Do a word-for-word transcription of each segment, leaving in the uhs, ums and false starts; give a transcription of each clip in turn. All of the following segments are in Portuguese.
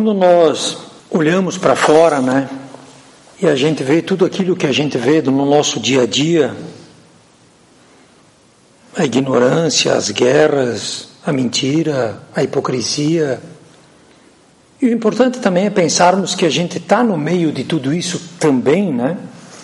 Quando nós olhamos para fora, né, e a gente vê tudo aquilo que a gente vê no nosso dia a dia, a ignorância, as guerras, a mentira, a hipocrisia. E o importante também é pensarmos que a gente está no meio de tudo isso também, né?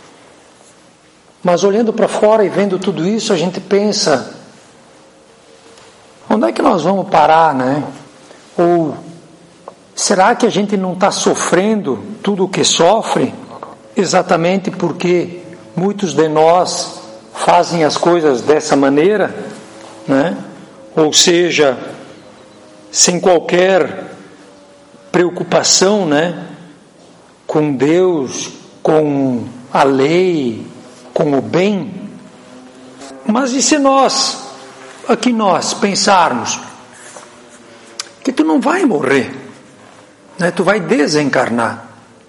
Mas olhando para fora e vendo tudo isso, a gente pensa, onde é que nós vamos parar, né? Ou será que a gente não está sofrendo tudo o que sofre exatamente porque muitos de nós fazem as coisas dessa maneira, né? Ou seja, sem qualquer preocupação, né? Com Deus, com a lei, com o bem. Mas e se nós, aqui nós, pensarmos que tu não vai morrer, né? Tu vai desencarnar.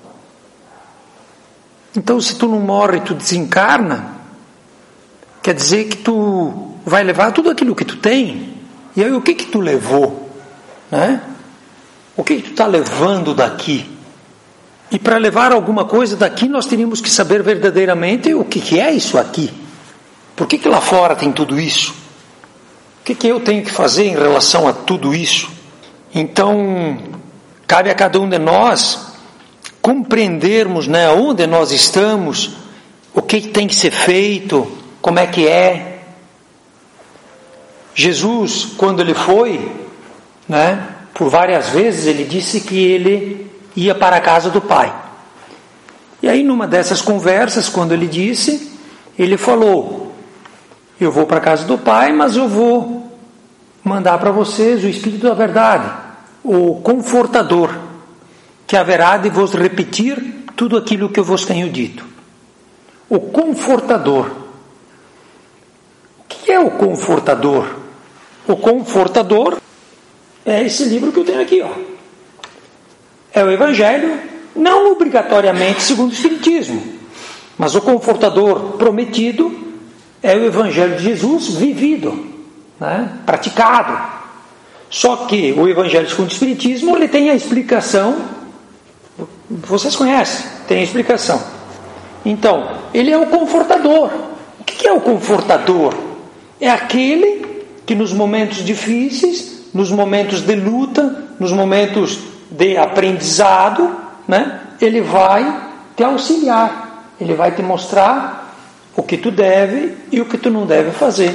Então, se tu não morre, tu desencarna, quer dizer que tu vai levar tudo aquilo que tu tem. E aí o que que tu levou, né? O que que tu está levando daqui? E para levar alguma coisa daqui, nós teríamos que saber verdadeiramente o que que é isso aqui. Por que que lá fora tem tudo isso? O que que eu tenho que fazer em relação a tudo isso? Então, cabe a cada um de nós compreendermos, né, onde nós estamos, o que tem que ser feito, como é que é. Jesus, quando ele foi, né, por várias vezes, ele disse que ele ia para a casa do Pai. E aí, numa dessas conversas, quando ele disse, ele falou, eu vou para a casa do Pai, mas eu vou mandar para vocês o Espírito da Verdade, o Confortador, que haverá de vos repetir tudo aquilo que eu vos tenho dito. O Confortador. O que é o Confortador? O Confortador é esse livro que eu tenho aqui, ó. É o Evangelho, não obrigatoriamente segundo o Espiritismo, mas o Confortador prometido é o Evangelho de Jesus vivido, né? Praticado. Só que o Evangelho segundo o Espiritismo, ele tem a explicação. Vocês conhecem, tem a explicação. Então, ele é o Confortador. O que é o Confortador? É aquele que nos momentos difíceis, nos momentos de luta, nos momentos de aprendizado, né, ele vai te auxiliar, ele vai te mostrar o que tu deve e o que tu não deve fazer.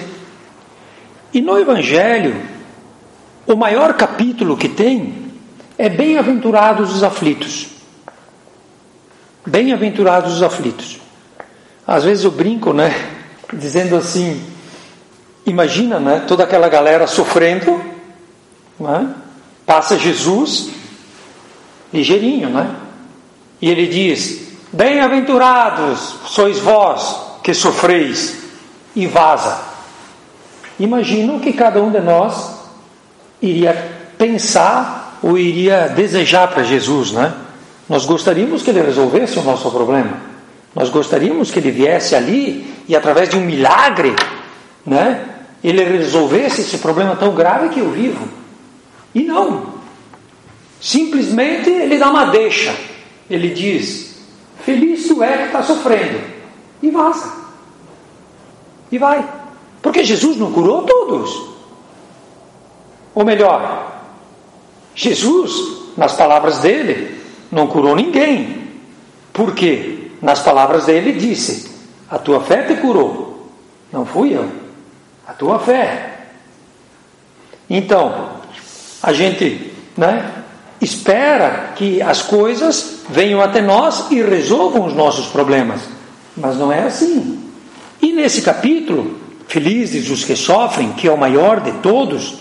E no Evangelho, o maior capítulo que tem é Bem-aventurados os aflitos. Bem-aventurados os aflitos. Às vezes eu brinco, né, dizendo assim, imagina, né, toda aquela galera sofrendo, né, passa Jesus, ligeirinho, né, e ele diz, bem-aventurados sois vós que sofreis, e vaza. Imagina o que cada um de nós iria pensar ou iria desejar para Jesus, né? Nós gostaríamos que ele resolvesse o nosso problema. Nós gostaríamos que ele viesse ali e através de um milagre, né, ele resolvesse esse problema tão grave que eu vivo. E não. Simplesmente ele dá uma deixa. Ele diz, feliz tu é que está sofrendo. E vaza. E vai. Porque Jesus não curou todos. Ou melhor, Jesus, nas palavras dele, não curou ninguém. Por quê? Nas palavras dele disse, a tua fé te curou. Não fui eu. A tua fé. Então, a gente, né, espera que as coisas venham até nós e resolvam os nossos problemas. Mas não é assim. E nesse capítulo, felizes os que sofrem, que é o maior de todos,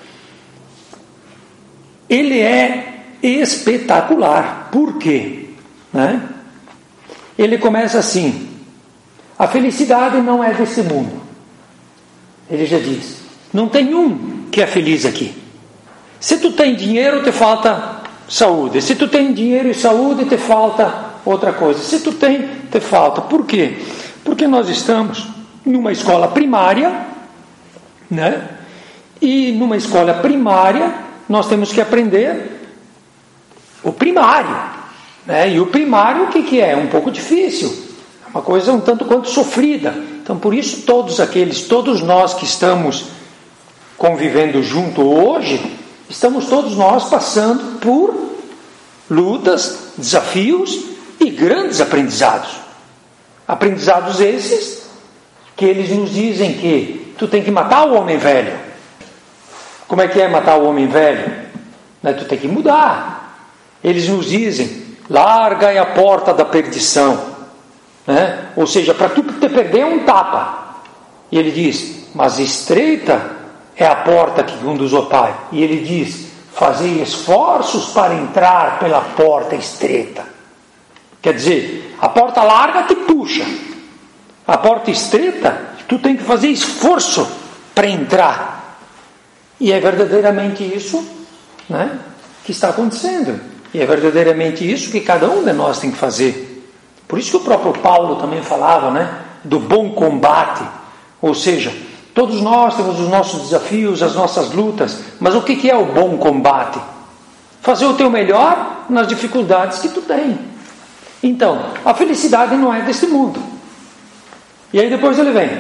ele é espetacular. Por quê? Né? Ele começa assim, a felicidade não é desse mundo. Ele já diz, não tem um que é feliz aqui. Se tu tem dinheiro, te falta saúde. Se tu tem dinheiro e saúde, te falta outra coisa. Se tu tem, te falta. Por quê? Porque nós estamos numa escola primária, né? E numa escola primária nós temos que aprender o primário, né? E o primário o que, que é? Um pouco difícil, é uma coisa um tanto quanto sofrida. Então por isso todos aqueles, todos nós que estamos convivendo junto hoje, estamos todos nós passando por lutas, desafios e grandes aprendizados. Aprendizados esses que eles nos dizem que tu tem que matar o homem velho. Como é que é matar o homem velho? Né? Tu tem que mudar. Eles nos dizem, larga a porta da perdição. Né? Ou seja, para tu te perder é um tapa. E ele diz, mas estreita é a porta que conduz ao Pai. E ele diz, fazei esforços para entrar pela porta estreita. Quer dizer, a porta larga te puxa. A porta estreita, tu tem que fazer esforço para entrar. E é verdadeiramente isso, né, que está acontecendo. E é verdadeiramente isso que cada um de nós tem que fazer. Por isso que o próprio Paulo também falava, né, do bom combate. Ou seja, todos nós temos os nossos desafios, as nossas lutas. Mas o que é o bom combate? Fazer o teu melhor nas dificuldades que tu tem. Então, a felicidade não é deste mundo. E aí depois ele vem.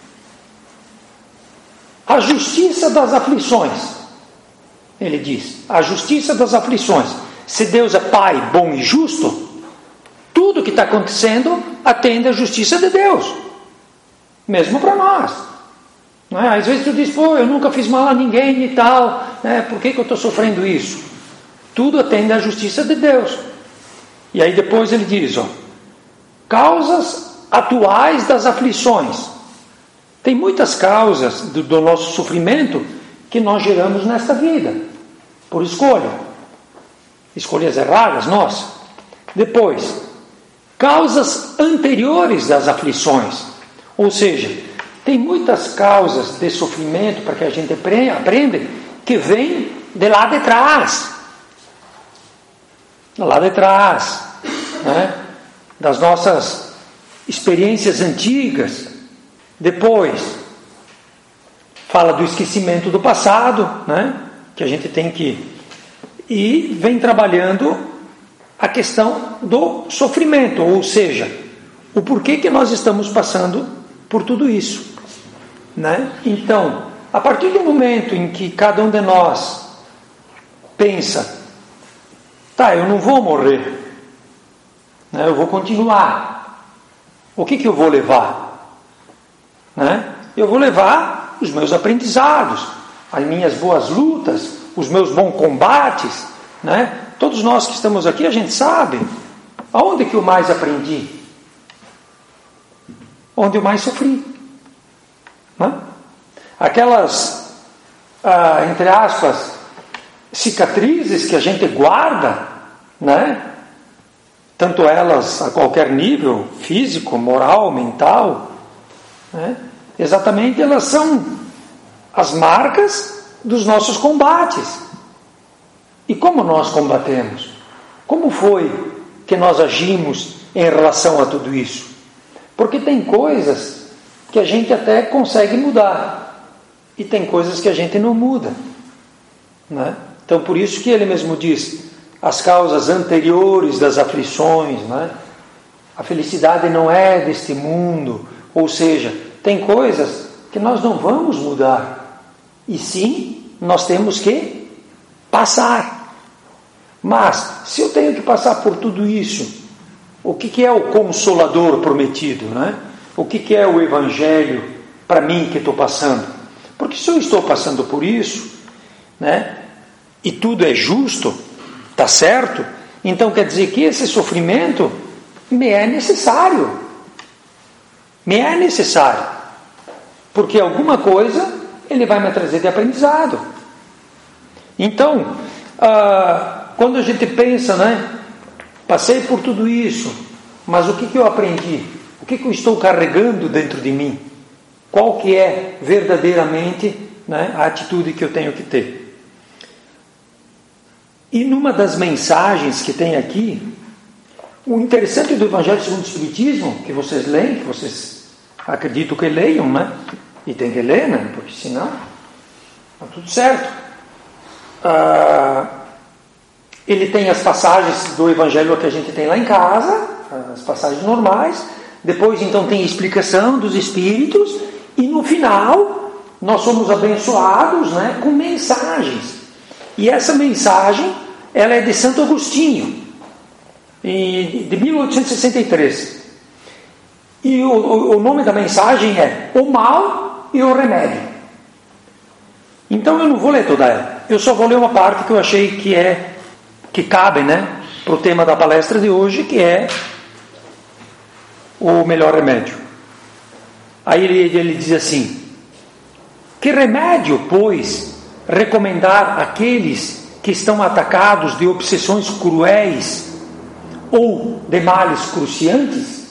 A justiça das aflições. Ele diz, a justiça das aflições. Se Deus é Pai bom e justo, tudo que está acontecendo atende à justiça de Deus. Mesmo para nós. Não é? Às vezes tu diz, pô, eu nunca fiz mal a ninguém e tal. Né? Por que, que eu estou sofrendo isso? Tudo atende à justiça de Deus. E aí depois ele diz, ó, causas atuais das aflições. Tem muitas causas do, do nosso sofrimento que nós geramos nesta vida, por escolha. Escolhas erradas, nossa. Depois, causas anteriores das aflições. Ou seja, tem muitas causas de sofrimento para que a gente aprenda que vem de lá de trás. De lá de trás, né? Das nossas experiências antigas. Depois, fala do esquecimento do passado, né? Que a gente tem que... E vem trabalhando a questão do sofrimento, ou seja, o porquê que nós estamos passando por tudo isso, né? Então, a partir do momento em que cada um de nós pensa, tá, eu não vou morrer, né? Eu vou continuar. O que que eu vou levar? Né? Eu vou levar os meus aprendizados, as minhas boas lutas, os meus bons combates, né? Todos nós que estamos aqui, a gente sabe aonde que eu mais aprendi, onde eu mais sofri, né? Aquelas, ah, entre aspas, cicatrizes que a gente guarda, né? Tanto elas a qualquer nível, físico, moral, mental, né? Exatamente, elas são as marcas dos nossos combates. E como nós combatemos? Como foi que nós agimos em relação a tudo isso? Porque tem coisas que a gente até consegue mudar e tem coisas que a gente não muda, né? Então por isso que ele mesmo diz as causas anteriores das aflições, né? A felicidade não é deste mundo. Ou seja, tem coisas que nós não vamos mudar. E sim, nós temos que passar. Mas, se eu tenho que passar por tudo isso, o que, que é o Consolador prometido, né? O que, que é o Evangelho para mim que estou passando? Porque se eu estou passando por isso, né? E tudo é justo, está certo, então quer dizer que esse sofrimento me é necessário. Me é necessário. Porque alguma coisa ele vai me trazer de aprendizado. Então, ah, quando a gente pensa, né? Passei por tudo isso, mas o que, que eu aprendi? O que, que eu estou carregando dentro de mim? Qual que é verdadeiramente, né, a atitude que eu tenho que ter? E numa das mensagens que tem aqui, o interessante do Evangelho segundo o Espiritismo, que vocês leem, que vocês acredito que leiam, né? E tem que ler, né? Porque senão está tudo certo. Ah, Ele tem as passagens do Evangelho que a gente tem lá em casa, as passagens normais. Depois, então, tem a explicação dos Espíritos. E no final, nós somos abençoados, né, com mensagens. E essa mensagem, ela é de Santo Agostinho, de mil oitocentos e sessenta e três. E o, o nome da mensagem é O Mal e o Remédio. Então eu não vou ler toda ela. Eu só vou ler uma parte que eu achei que é que cabe, né, para o tema da palestra de hoje, que é o melhor remédio. Aí ele, ele diz assim: que remédio, pois, recomendar àqueles que estão atacados de obsessões cruéis ou de males cruciantes?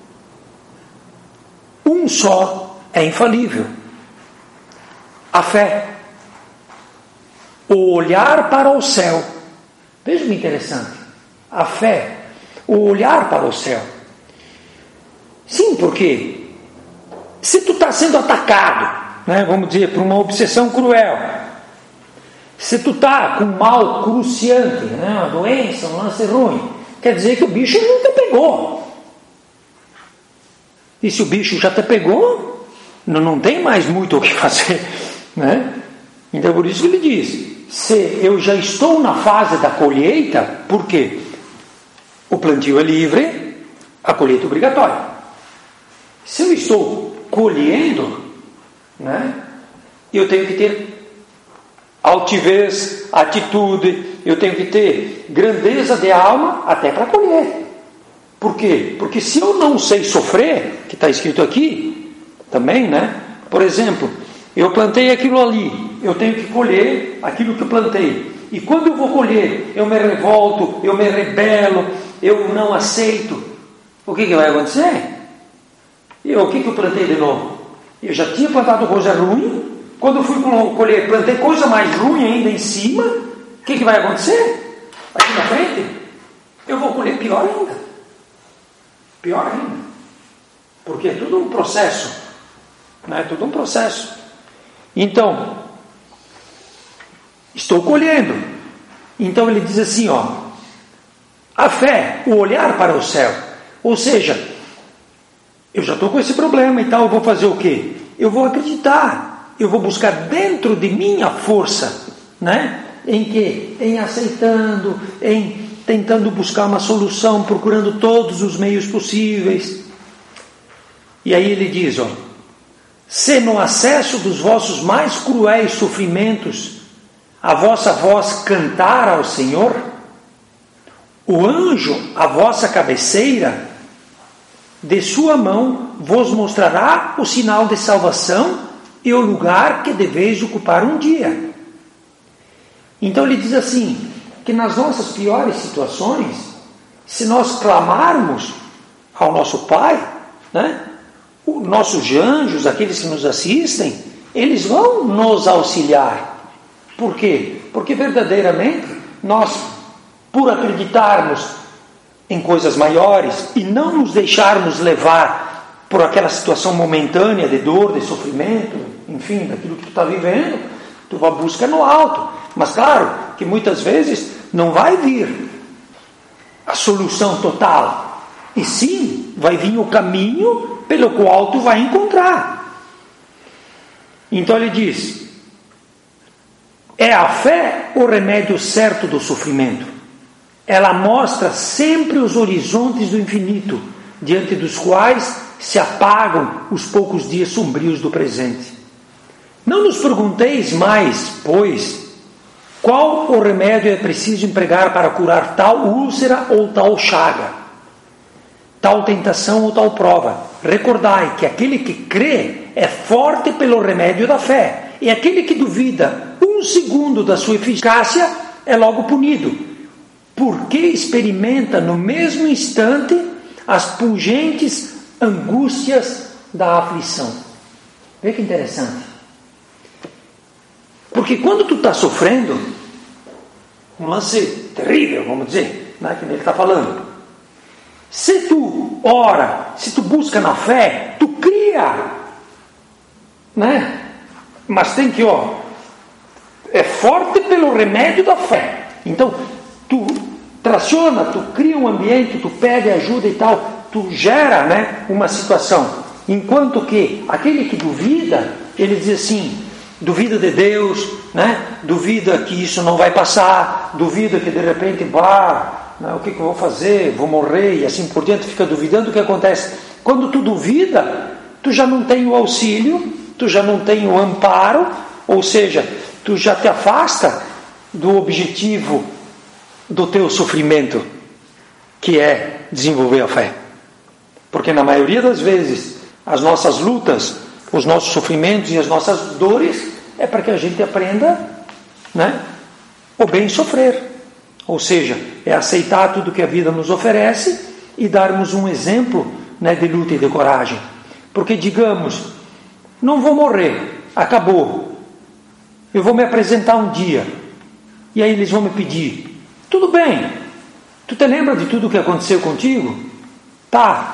Um só é infalível: a fé, o olhar para o céu. Veja que interessante. A fé, o olhar para o céu. Sim, porque se tu está sendo atacado, né, vamos dizer, por uma obsessão cruel, se tu está com um mal cruciante, né, uma doença, um lance ruim, quer dizer que o bicho não te pegou. E se o bicho já te pegou, não, não tem mais muito o que fazer, né? Então por isso que ele diz: se eu já estou na fase da colheita, por quê? O plantio é livre, a colheita é obrigatória. Se eu estou colhendo, né, eu tenho que ter altivez, atitude, eu tenho que ter grandeza de alma até para colher. Por quê? Porque se eu não sei sofrer, que está escrito aqui também, né? Por exemplo, eu plantei aquilo ali, eu tenho que colher aquilo que eu plantei. E quando eu vou colher, eu me revolto, eu me rebelo, eu não aceito. O que, que vai acontecer? Eu, o que, que eu plantei de novo? Eu já tinha plantado coisa ruim. Quando eu fui colher, plantei coisa mais ruim ainda em cima. O que, que vai acontecer? Aqui na frente, eu vou colher pior ainda. Pior ainda. Porque é tudo um processo. Né? É tudo um processo. Então, estou colhendo. Então ele diz assim, ó: a fé, o olhar para o céu. Ou seja, eu já estou com esse problema e tal, eu vou fazer o quê? Eu vou acreditar, eu vou buscar dentro de minha força, né? Em que? Em aceitando, em tentando buscar uma solução, procurando todos os meios possíveis. E aí ele diz, ó: se no acesso dos vossos mais cruéis sofrimentos a vossa voz cantar ao Senhor, o anjo, a vossa cabeceira, de sua mão vos mostrará o sinal de salvação e o lugar que deveis ocupar um dia. Então ele diz assim, que nas nossas piores situações, se nós clamarmos ao nosso Pai, né, os nossos anjos, aqueles que nos assistem, eles vão nos auxiliar. Por quê? Porque verdadeiramente nós, por acreditarmos em coisas maiores e não nos deixarmos levar por aquela situação momentânea de dor, de sofrimento, enfim, daquilo que tu está vivendo, tu vai buscar no alto. Mas claro que muitas vezes não vai vir a solução total, e sim vai vir o caminho pelo qual tu vai encontrar. Então ele diz: é a fé o remédio certo do sofrimento. Ela mostra sempre os horizontes do infinito, diante dos quais se apagam os poucos dias sombrios do presente. Não nos pergunteis mais, pois, qual o remédio é preciso empregar para curar tal úlcera ou tal chaga, tal tentação ou tal prova. Recordai que aquele que crê é forte pelo remédio da fé, e aquele que duvida um segundo da sua eficácia é logo punido, porque experimenta no mesmo instante as pungentes angústias da aflição. Vê que interessante. Porque quando tu está sofrendo um lance terrível, vamos dizer, né, que ele está falando, se tu ora, se tu busca na fé, tu cria, né? Mas tem que, ó, é forte pelo remédio da fé. Então, tu traciona, tu cria um ambiente, tu pede ajuda e tal, tu gera, né, uma situação. Enquanto que aquele que duvida, ele diz assim, duvida de Deus, né, duvida que isso não vai passar, duvida que de repente, bah, né, o que, que eu vou fazer, vou morrer, e assim por diante, fica duvidando. O que acontece? Quando tu duvida, tu já não tem o auxílio, tu já não tem o amparo, ou seja, tu já te afasta do objetivo do teu sofrimento, que é desenvolver a fé. Porque na maioria das vezes, as nossas lutas, os nossos sofrimentos e as nossas dores, é para que a gente aprenda, né, o bem sofrer. Ou seja, é aceitar tudo que a vida nos oferece e darmos um exemplo, né, de luta e de coragem. Porque digamos, não vou morrer, acabou. Eu vou me apresentar um dia. E aí eles vão me pedir, tudo bem, tu te lembra de tudo o que aconteceu contigo? Tá.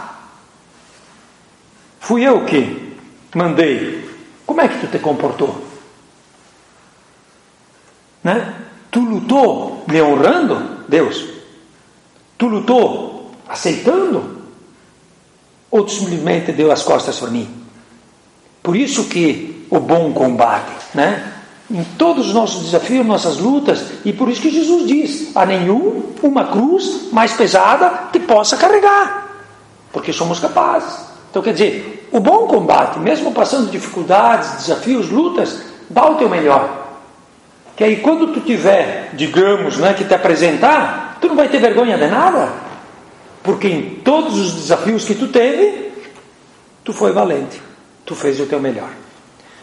Fui eu que mandei. Como é que tu te comportou? Né? Tu lutou me honrando, Deus? Tu lutou aceitando? Ou tu simplesmente deu as costas para mim? Por isso que o bom combate, né? Em todos os nossos desafios, nossas lutas, e por isso que Jesus diz, há nenhum uma cruz mais pesada que possa carregar, porque somos capazes. Então quer dizer, o bom combate, mesmo passando dificuldades, desafios, lutas, dá o teu melhor. Que aí quando tu tiver, digamos, né, que te apresentar, tu não vai ter vergonha de nada, porque em todos os desafios que tu teve, tu foi valente, tu fez o teu melhor.